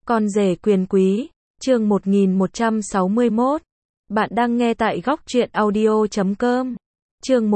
Con rể quyền quý, chương 1161. Bạn đang nghe tại góc truyện audio.com. Chương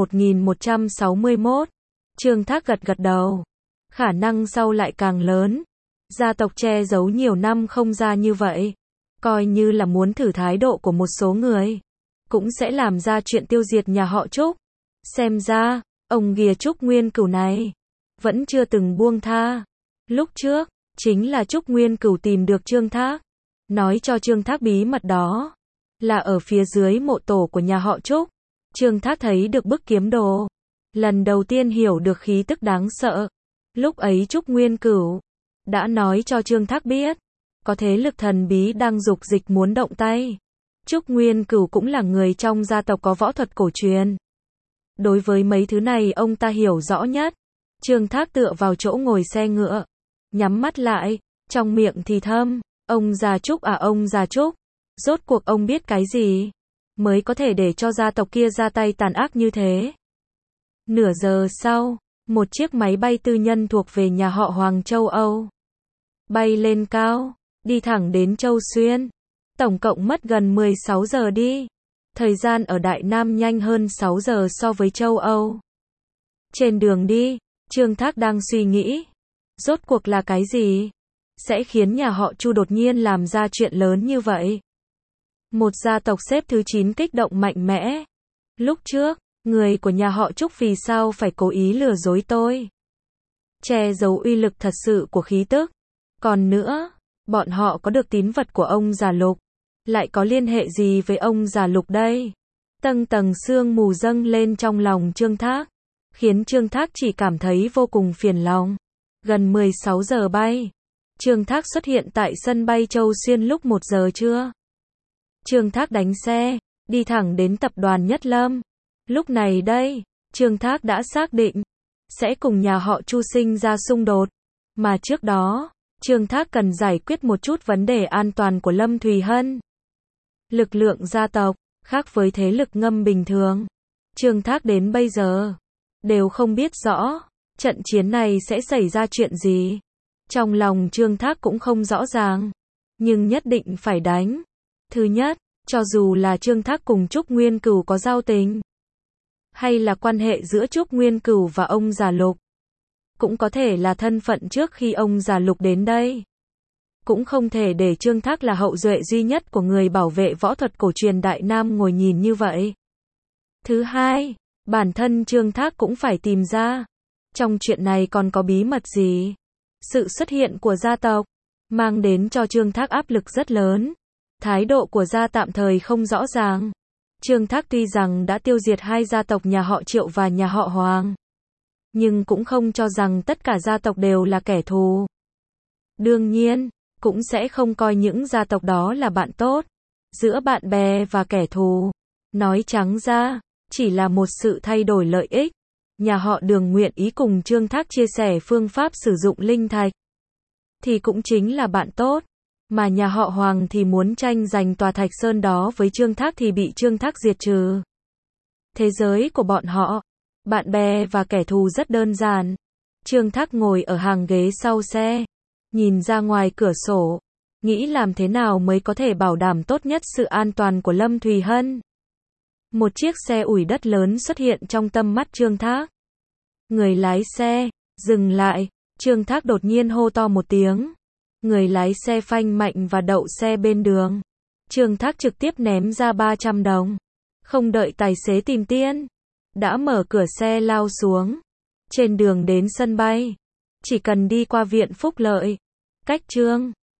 1161. Trương Thác gật gật đầu. Khả năng sau lại càng lớn. Gia tộc che giấu nhiều năm không ra như vậy. Coi như là muốn thử thái độ của một số người. Cũng sẽ làm ra chuyện tiêu diệt nhà họ Trúc. Xem ra, ông ghìa Trúc Nguyên Cửu này vẫn chưa từng buông tha. Lúc trước, chính là Trúc Nguyên Cửu tìm được Trương Thác. Nói cho Trương Thác bí mật đó. Là ở phía dưới mộ tổ của nhà họ Trúc. Trương Thác thấy được bức kiếm đồ. Lần đầu tiên hiểu được khí tức đáng sợ. Lúc ấy Trúc Nguyên Cửu đã nói cho Trương Thác biết. Có thế lực thần bí đang dục dịch muốn động tay. Trúc Nguyên Cửu cũng là người trong gia tộc có võ thuật cổ truyền. Đối với mấy thứ này ông ta hiểu rõ nhất. Trương Thác tựa vào chỗ ngồi xe ngựa. Nhắm mắt lại, trong miệng thì thầm, ông già Trúc à ông già Trúc. Rốt cuộc ông biết cái gì? Mới có thể để cho gia tộc kia ra tay tàn ác như thế. Nửa giờ sau, một chiếc máy bay tư nhân thuộc về nhà họ Hoàng châu Âu. Bay lên cao, đi thẳng đến Châu Xuyên. Tổng cộng mất gần 16 giờ đi. Thời gian ở Đại Nam nhanh hơn 6 giờ so với châu Âu. Trên đường đi, Trương Thác đang suy nghĩ. Rốt cuộc là cái gì? Sẽ khiến nhà họ Chu đột nhiên làm ra chuyện lớn như vậy. Một gia tộc xếp thứ 9 kích động mạnh mẽ. Lúc trước, người của nhà họ Trúc vì sao phải cố ý lừa dối tôi? Che giấu uy lực thật sự của khí tức. Còn nữa, bọn họ có được tín vật của ông già Lục. Lại có liên hệ gì với ông già Lục đây? Tầng tầng sương mù dâng lên trong lòng Trương Thác. Khiến Trương Thác chỉ cảm thấy vô cùng phiền lòng. Gần 16 giờ bay. Trương Thác xuất hiện tại sân bay Châu Xuyên lúc 1 giờ trưa. Trương Thác đánh xe, đi thẳng đến tập đoàn Nhất Lâm. Lúc này đây, Trương Thác đã xác định, sẽ cùng nhà họ Chu sinh ra xung đột. Mà trước đó, Trương Thác cần giải quyết một chút vấn đề an toàn của Lâm Thùy Hân. Lực lượng gia tộc, khác với thế lực ngầm bình thường. Trương Thác đến bây giờ, đều không biết rõ, trận chiến này sẽ xảy ra chuyện gì. Trong lòng Trương Thác cũng không rõ ràng, nhưng nhất định phải đánh. Thứ nhất, cho dù là Trương Thác cùng Trúc Nguyên Cửu có giao tình, hay là quan hệ giữa Trúc Nguyên Cửu và ông già Lục, cũng có thể là thân phận trước khi ông già Lục đến đây. Cũng không thể để Trương Thác là hậu duệ duy nhất của người bảo vệ võ thuật cổ truyền Đại Nam ngồi nhìn như vậy. Thứ hai, bản thân Trương Thác cũng phải tìm ra, trong chuyện này còn có bí mật gì. Sự xuất hiện của gia tộc, mang đến cho Trương Thác áp lực rất lớn. Thái độ của gia tạm thời không rõ ràng. Trương Thác tuy rằng đã tiêu diệt hai gia tộc nhà họ Triệu và nhà họ Hoàng, nhưng cũng không cho rằng tất cả gia tộc đều là kẻ thù. Đương nhiên, cũng sẽ không coi những gia tộc đó là bạn tốt. Giữa bạn bè và kẻ thù, nói trắng ra, chỉ là một sự thay đổi lợi ích. Nhà họ Đường nguyện ý cùng Trương Thác chia sẻ phương pháp sử dụng linh thạch, thì cũng chính là bạn tốt. Mà nhà họ Hoàng thì muốn tranh giành tòa Thạch Sơn đó với Trương Thác thì bị Trương Thác diệt trừ. Thế giới của bọn họ, bạn bè và kẻ thù rất đơn giản. Trương Thác ngồi ở hàng ghế sau xe, nhìn ra ngoài cửa sổ, nghĩ làm thế nào mới có thể bảo đảm tốt nhất sự an toàn của Lâm Thùy Hân. Một chiếc xe ủi đất lớn xuất hiện trong tầm mắt Trương Thác. Người lái xe, dừng lại, Trương Thác đột nhiên hô to một tiếng. Người lái xe phanh mạnh và đậu xe bên đường. Trương Thác trực tiếp ném ra 300 đồng. Không đợi tài xế tìm tiền, đã mở cửa xe lao xuống. Trên đường đến sân bay, chỉ cần đi qua viện Phúc Lợi, cách Trương